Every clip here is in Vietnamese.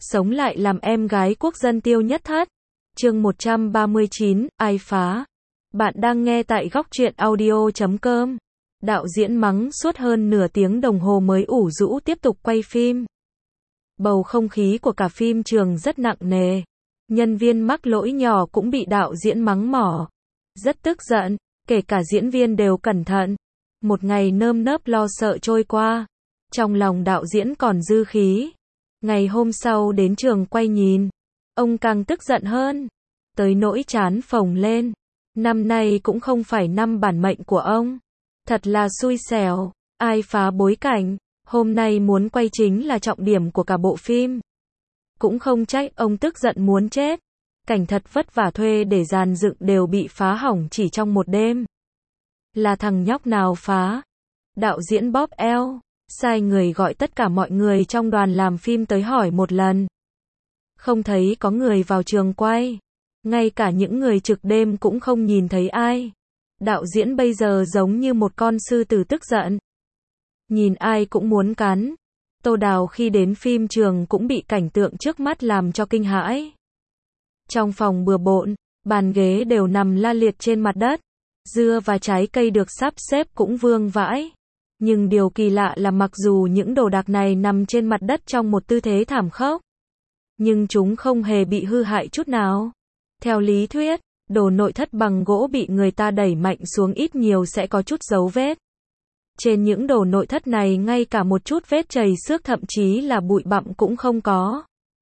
sống lại làm em gái quốc dân Tiêu Nhất Thất. Chương 139, ai phá? Bạn đang nghe tại góc truyện audio.com. Đạo diễn mắng suốt hơn nửa tiếng đồng hồ mới ủ rũ tiếp tục quay phim. Bầu không khí của cả phim trường rất nặng nề. Nhân viên mắc lỗi nhỏ cũng bị đạo diễn mắng mỏ. Rất tức giận, kể cả diễn viên đều cẩn thận. Một ngày nơm nớp lo sợ trôi qua. Trong lòng đạo diễn còn dư khí. Ngày hôm sau đến trường quay nhìn, ông càng tức giận hơn. Tới nỗi trán phồng lên. Năm nay cũng không phải năm bản mệnh của ông. Thật là xui xẻo. Ai phá bối cảnh, hôm nay muốn quay chính là trọng điểm của cả bộ phim. Cũng không trách ông tức giận muốn chết. Cảnh thật vất vả thuê để dàn dựng đều bị phá hỏng chỉ trong một đêm. Là thằng nhóc nào phá? Đạo diễn bóp eo, sai người gọi tất cả mọi người trong đoàn làm phim tới hỏi một lần. Không thấy có người vào trường quay. Ngay cả những người trực đêm cũng không nhìn thấy ai. Đạo diễn bây giờ giống như một con sư tử tức giận. Nhìn ai cũng muốn cắn. Tô Đào khi đến phim trường cũng bị cảnh tượng trước mắt làm cho kinh hãi. Trong phòng bừa bộn, bàn ghế đều nằm la liệt trên mặt đất. Dưa và trái cây được sắp xếp cũng vương vãi. Nhưng điều kỳ lạ là mặc dù những đồ đạc này nằm trên mặt đất trong một tư thế thảm khốc, nhưng chúng không hề bị hư hại chút nào. Theo lý thuyết, đồ nội thất bằng gỗ bị người ta đẩy mạnh xuống ít nhiều sẽ có chút dấu vết. Trên những đồ nội thất này ngay cả một chút vết chày xước thậm chí là bụi bặm cũng không có.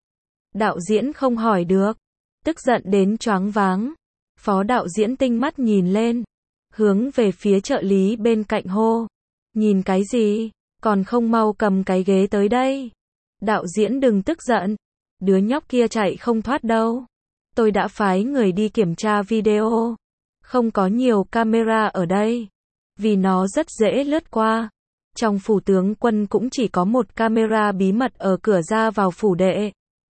Đạo diễn không hỏi được. Tức giận đến choáng váng. Phó đạo diễn tinh mắt nhìn lên. Hướng về phía trợ lý bên cạnh hô. Nhìn cái gì? Còn không mau cầm cái ghế tới đây. Đạo diễn đừng tức giận. Đứa nhóc kia chạy không thoát đâu. Tôi đã phái người đi kiểm tra video. Không có nhiều camera ở đây. Vì nó rất dễ lướt qua. Trong phủ tướng quân cũng chỉ có một camera bí mật ở cửa ra vào phủ đệ.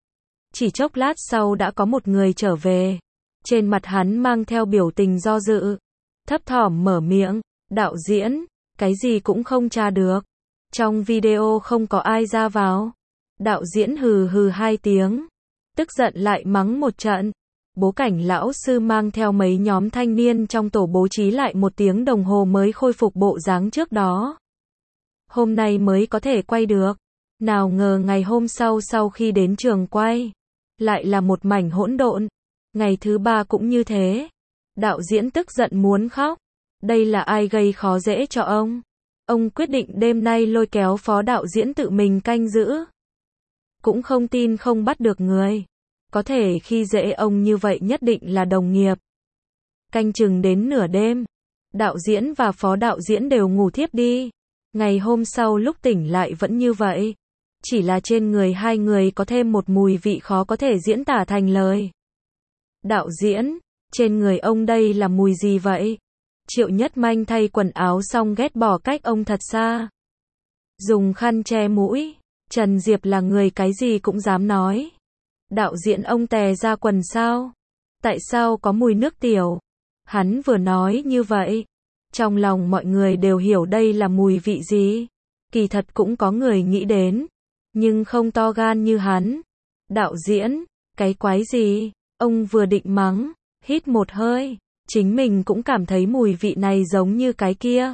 Chỉ chốc lát sau đã có một người trở về. Trên mặt hắn mang theo biểu tình do dự. Thấp thỏm mở miệng. Đạo diễn, cái gì cũng không tra được. Trong video không có ai ra vào. Đạo diễn hừ hừ 2 tiếng. Tức giận lại mắng một trận. Bố cảnh lão sư mang theo mấy nhóm thanh niên trong tổ bố trí lại 1 tiếng đồng hồ mới khôi phục bộ dáng trước đó. Hôm nay mới có thể quay được. Nào ngờ ngày hôm sau khi đến trường quay, lại là một mảnh hỗn độn. Ngày thứ 3 cũng như thế. Đạo diễn tức giận muốn khóc. Đây là ai gây khó dễ cho ông? Ông quyết định đêm nay lôi kéo phó đạo diễn tự mình canh giữ. Cũng không tin không bắt được người. Có thể khi dễ ông như vậy nhất định là đồng nghiệp. Canh chừng đến nửa đêm. Đạo diễn và phó đạo diễn đều ngủ thiếp đi. Ngày hôm sau lúc tỉnh lại vẫn như vậy. Chỉ là trên người hai người có thêm một mùi vị khó có thể diễn tả thành lời. Đạo diễn, trên người ông đây là mùi gì vậy? Triệu Nhất Manh thay quần áo xong ghét bỏ cách ông thật xa. Dùng khăn che mũi. Trần Diệp là người cái gì cũng dám nói. Đạo diễn ông tè ra quần sao? Tại sao có mùi nước tiểu? Hắn vừa nói như vậy. Trong lòng mọi người đều hiểu đây là mùi vị gì. Kỳ thật cũng có người nghĩ đến. Nhưng không to gan như hắn. Đạo diễn, cái quái gì? Ông vừa định mắng. Hít một hơi. Chính mình cũng cảm thấy mùi vị này giống như cái kia.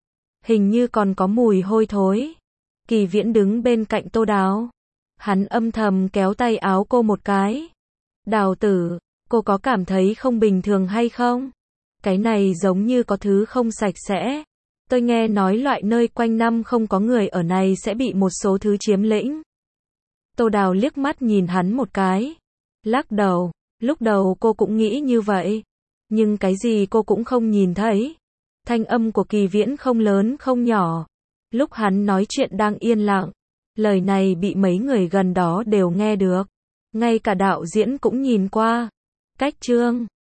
Hình như còn có mùi hôi thối. Kỳ Viễn đứng bên cạnh Tô Đào. Hắn âm thầm kéo tay áo cô một cái. Đào tử, cô có cảm thấy không bình thường hay không? Cái này giống như có thứ không sạch sẽ. Tôi nghe nói loại nơi quanh năm không có người ở này sẽ bị một số thứ chiếm lĩnh. Tô Đào liếc mắt nhìn hắn một cái. Lắc đầu, lúc đầu cô cũng nghĩ như vậy. Nhưng cái gì cô cũng không nhìn thấy. Thanh âm của Kỳ Viễn không lớn không nhỏ. Lúc hắn nói chuyện đang yên lặng. Lời này bị mấy người gần đó đều nghe được. Ngay cả đạo diễn cũng nhìn qua. Cách chương